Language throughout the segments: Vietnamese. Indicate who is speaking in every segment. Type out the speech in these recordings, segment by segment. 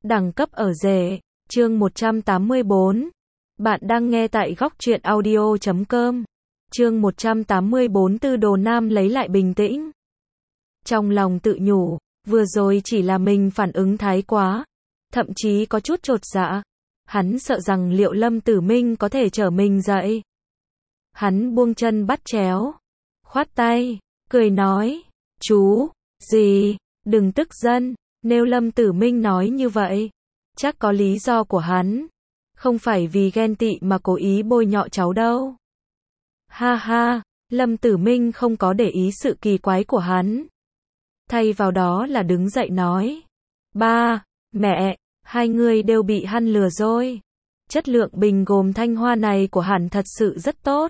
Speaker 1: Đẳng cấp ở rể, chương 184. Bạn đang nghe tại góc truyện audio.com. Chương 184 Tư Đồ Nam lấy lại bình tĩnh. Trong lòng tự nhủ, vừa rồi chỉ là mình phản ứng thái quá, thậm chí có chút chột dạ. Hắn sợ rằng liệu Lâm Tử Minh có thể trở mình dậy. Hắn buông chân bắt chéo, khoát tay, cười nói, chú, gì, đừng tức giận, nếu Lâm Tử Minh nói như vậy, chắc có lý do của hắn, không phải vì ghen tị mà cố ý bôi nhọ cháu đâu. Ha ha, Lâm Tử Minh không có để ý sự kỳ quái của hắn. Thay vào đó là đứng dậy nói, ba, mẹ, hai người đều bị hắn lừa rồi. Chất lượng bình gồm thanh hoa này của hắn thật sự rất tốt.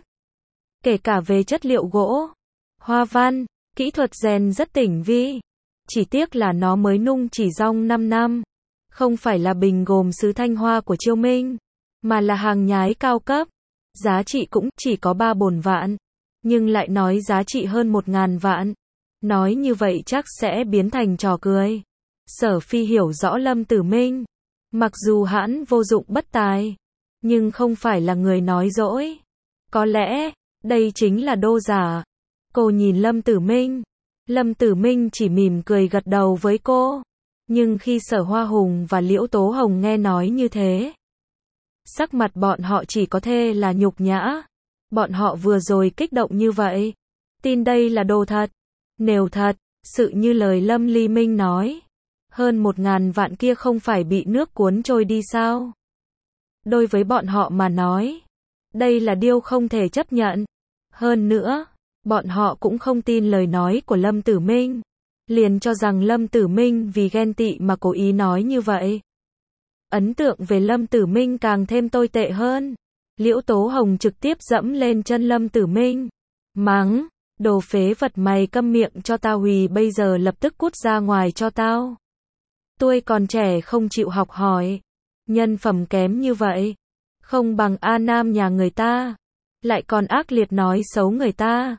Speaker 1: Kể cả về chất liệu gỗ, hoa văn, kỹ thuật rèn rất tinh vi. Chỉ tiếc là nó mới nung chỉ trong 5 năm. Không phải là bình gồm sứ thanh hoa của Chiêu Minh, mà là hàng nhái cao cấp. Giá trị cũng chỉ có 3-4 vạn, nhưng lại nói giá trị hơn 1.000 vạn. Nói như vậy chắc sẽ biến thành trò cười. Sở Phi hiểu rõ Lâm Tử Minh. Mặc dù hắn vô dụng bất tài, nhưng không phải là người nói dối. Có lẽ, đây chính là đô giả. Cô nhìn Lâm Tử Minh. Lâm Tử Minh chỉ mỉm cười gật đầu với cô. Nhưng khi Sở Hoa Hùng và Liễu Tố Hồng nghe nói như thế, sắc mặt bọn họ chỉ có thể là nhục nhã. Bọn họ vừa rồi kích động như vậy, tin đây là đồ thật. Nếu thật, sự như lời Lâm Ly Minh nói, hơn 1.000 vạn kia không phải bị nước cuốn trôi đi sao? Đối với bọn họ mà nói, đây là điều không thể chấp nhận. Hơn nữa, bọn họ cũng không tin lời nói của Lâm Tử Minh, liền cho rằng Lâm Tử Minh vì ghen tị mà cố ý nói như vậy. Ấn tượng về Lâm Tử Minh càng thêm tồi tệ hơn. Liễu Tố Hồng trực tiếp dẫm lên chân Lâm Tử Minh, mắng, đồ phế vật, mày câm miệng cho tao, hủy bây giờ lập tức cút ra ngoài cho tao. Tôi còn trẻ không chịu học hỏi, nhân phẩm kém như vậy, không bằng A Nam nhà người ta, lại còn ác liệt nói xấu người ta.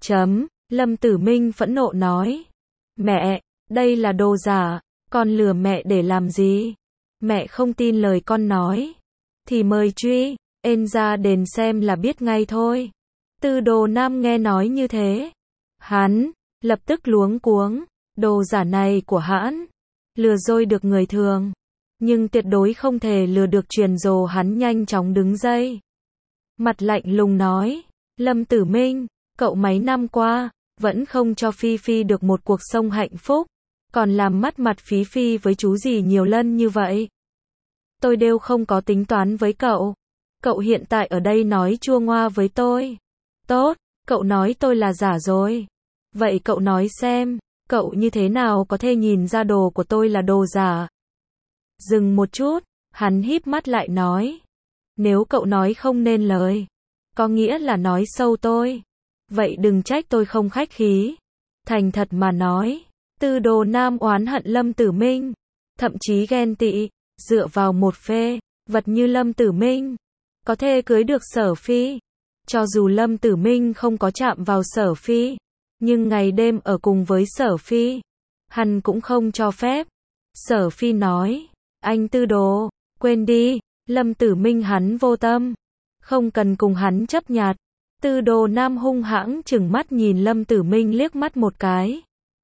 Speaker 1: Lâm Tử Minh phẫn nộ nói, mẹ, đây là đồ giả, con lừa mẹ để làm gì? Mẹ không tin lời con nói, thì mời truy, ên ra đền xem là biết ngay thôi. Tư Đồ Nam nghe nói như thế, hắn lập tức luống cuống, đồ giả này của hắn lừa dối được người thường, nhưng tuyệt đối không thể lừa được truyền rồ. Hắn nhanh chóng đứng dậy, mặt lạnh lùng nói, Lâm Tử Minh, cậu mấy năm qua vẫn không cho Phi Phi được một cuộc sống hạnh phúc, còn làm mất mặt Phi Phi với chú gì nhiều lần như vậy. Tôi đều không có tính toán với cậu. Cậu hiện tại ở đây nói chua ngoa với tôi. Tốt, cậu nói tôi là giả rồi. Vậy cậu nói xem, cậu như thế nào có thể nhìn ra đồ của tôi là đồ giả? Dừng một chút, hắn híp mắt lại nói, nếu cậu nói không nên lời, có nghĩa là nói xấu tôi. Vậy đừng trách tôi không khách khí. Thành thật mà nói, Tư Đồ Nam oán hận Lâm Tử Minh, thậm chí ghen tị, dựa vào một phê vật như Lâm Tử Minh, có thể cưới được Sở Phi. Cho dù Lâm Tử Minh không có chạm vào Sở Phi, nhưng ngày đêm ở cùng với Sở Phi, hắn cũng không cho phép. Sở Phi nói, anh Tư Đồ, quên đi, Lâm Tử Minh hắn vô tâm, không cần cùng hắn chấp nhặt. Tư Đồ Nam hung hãng trừng mắt nhìn Lâm Tử Minh liếc mắt một cái,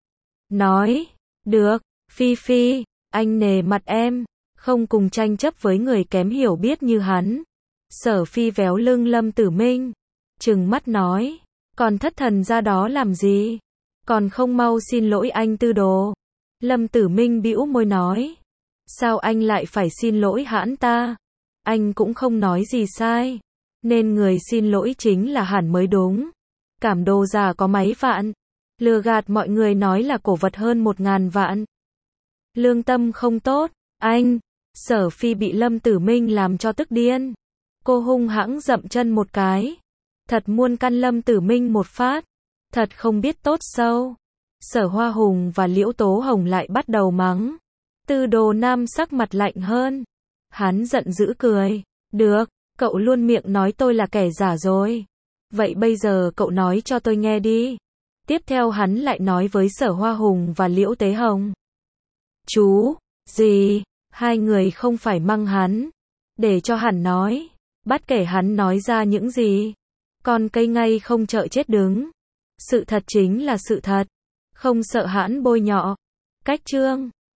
Speaker 1: nói, được, Phi Phi, anh nể mặt em, không cùng tranh chấp với người kém hiểu biết như hắn. Sở Phi véo lưng Lâm Tử Minh, trừng mắt nói, còn thất thần ra đó làm gì? Còn không mau xin lỗi anh Tư Đồ. Lâm Tử Minh bĩu môi nói, sao anh lại phải xin lỗi hắn ta? Anh cũng không nói gì sai, nên người xin lỗi chính là hắn mới đúng. Cảm đồ giả có mấy vạn, lừa gạt mọi người nói là cổ vật hơn 1.000 vạn. Lương tâm không tốt, anh. Sở Phi bị Lâm Tử Minh làm cho tức điên. Cô hung hãng dậm chân một cái, thật muốn căn Lâm Tử Minh một phát, thật không biết tốt xấu. Sở Hoa Hùng và Liễu Tố Hồng lại bắt đầu mắng. Tư Đồ Nam sắc mặt lạnh hơn, hắn giận dữ cười, được, cậu luôn miệng nói tôi là kẻ giả rồi. Vậy bây giờ cậu nói cho tôi nghe đi. Tiếp theo hắn lại nói với Sở Hoa Hùng và Liễu Tế Hồng, chú, gì? Hai người không phải măng hắn, để cho hắn nói, bất kể hắn nói ra những gì. Con cây ngay không chợ chết đứng. Sự thật chính là sự thật, không sợ hãn bôi nhọ. Cách chương